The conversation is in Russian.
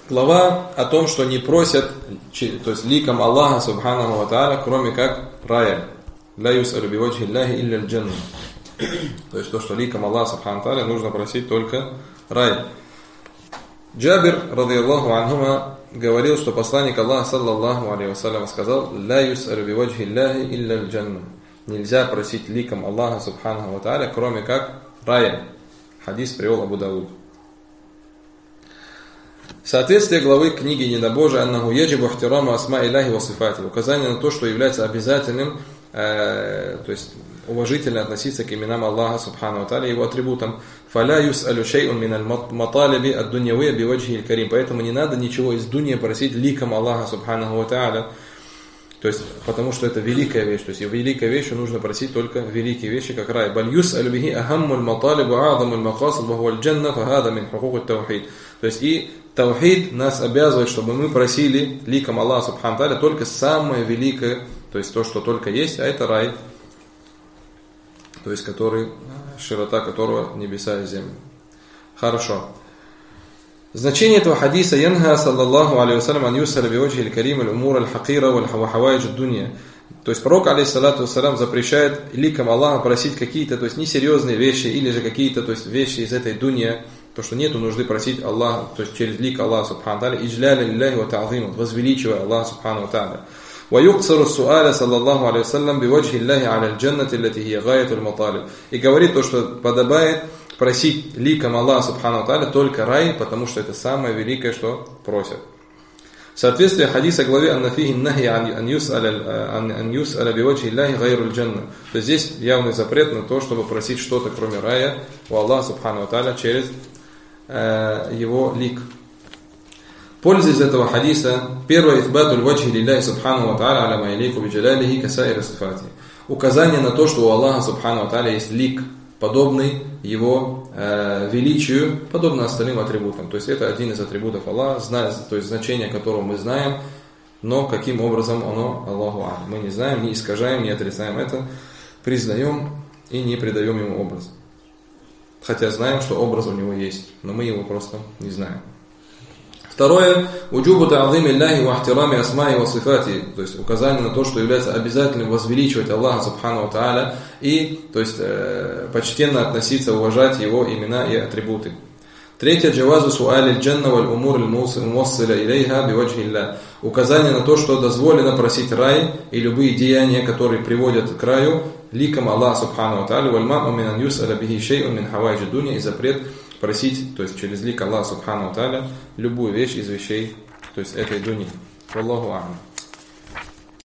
Глава о том, что не просят, то есть ликом Аллаха субханаху ва тааля, кроме как рая. Ля юс'алю биваджхи Аллахи илля аль-джанна. То есть то, что ликом Аллаха субханаху ва тааля нужно просить только рай. Джабир, радийаллаху анхума, говорил, что посланник Аллаха, саллаллаху алейхи вассалям, сказал: «Ля юс'алю биваджхи Аллахи илля аль-джанна». Нельзя просить ликом Аллаха субханаху ва тааля, кроме как рая. Хадис привел Абу Дауд. Соответствие главы книги «Недобожие» «Аннаху яджибу ихтираму асма Илляхи ва сифати». Указание на то, что является обязательным, то есть уважительно относиться к именам Аллаха субхану ва тааля, его атрибутам. «Фаля юс'алю шей'ун миналь маталиби ад-дуньявия биваджхи аль-карим». Поэтому не надо ничего из дуньи просить ликом Аллаха субхану ва тааля. То есть, потому что это великая вещь. То есть, великая вещь, нужно просить только великие вещи, как рай. «Баль юс'алю бихи ахаммуль маталибу а'замуль макасид ва хуаль джанна фахада мин хукук ат-таухид». То есть, и таухид нас обязывает, чтобы мы просили ликом Аллаха субхану ва тааля только самое великое, то есть то, что только есть, а это рай, то есть который, широта которого небеса и земля. Хорошо. Значение этого хадиса: «Янха саллаллаху алейхи вассалям ан юс'аля биваджхи аль-карим аль-умур аль-хакира ва хаваидж ад-дунья». То есть пророк, алейхиссалату вассалям, запрещает ликом Аллаха просить какие-то, то есть несерьезные вещи, или же какие-то, то есть вещи из этой дунья, то, что нету нужды просить Аллаха, то есть через лик Аллаха субхану ва тааля, иджляля лилляхи ва та'зима, возвеличивая Аллаха субхану ва тааля. Ва юксару су'аля саллаллаху алейхи вассалям биваджхи Аллахи аля аль-джаннати аллати хия гаятуль маталиб. И говорит то, что подобает просить ликом Аллаха субхану ва тааля только рай, потому что это самое великое, что просят. Соответствие хадиса главе «Аннафихи нахи ан юс'аля биваджхи Аллахи гайру аль-джанна». То есть здесь явный запрет на то, чтобы просить что-то кроме рая у Аллаха субхану ва тааля через его лик. Польза из этого хадиса: первое, ихбатуль ваджхи лилляхи субхану ва тааля аля ма ялику би джалалихи касаири сифати. Указание на то, что у Аллаха субхану ва тааля есть лик, подобный его величию, подобно остальным атрибутам. То есть это один из атрибутов Аллаха, то есть значение которого мы знаем, но каким образом оно, Аллаху а'лам, мы не знаем, не искажаем, не отрицаем это, признаем и не придаем ему образ. Хотя знаем, что образ у него есть, но мы его просто не знаем. Второе, уджубу та'зими Аллахи ва ихтирами асмаи ва сифати, то есть указание на то, что является обязательным возвеличивать Аллаха субхану ва тааля и, то есть почтенно относиться, уважать его имена и атрибуты. Третье, джавазу су'али аль-джанна валь умур аль-муссиля илейха биваджхи Аллах. Указание на то, что дозволено просить рай и любые деяния, которые приводят к раю, ликом Аллаха субхану ва тааля, валь ма'у мин ан юс'аля бихи шей'ун мин хаваидж ад-дунья, и запрет просить, то есть через лик Аллаха субхану ва тааля, любую вещь из вещей, то есть этой дуньи. Валлаху а'лам.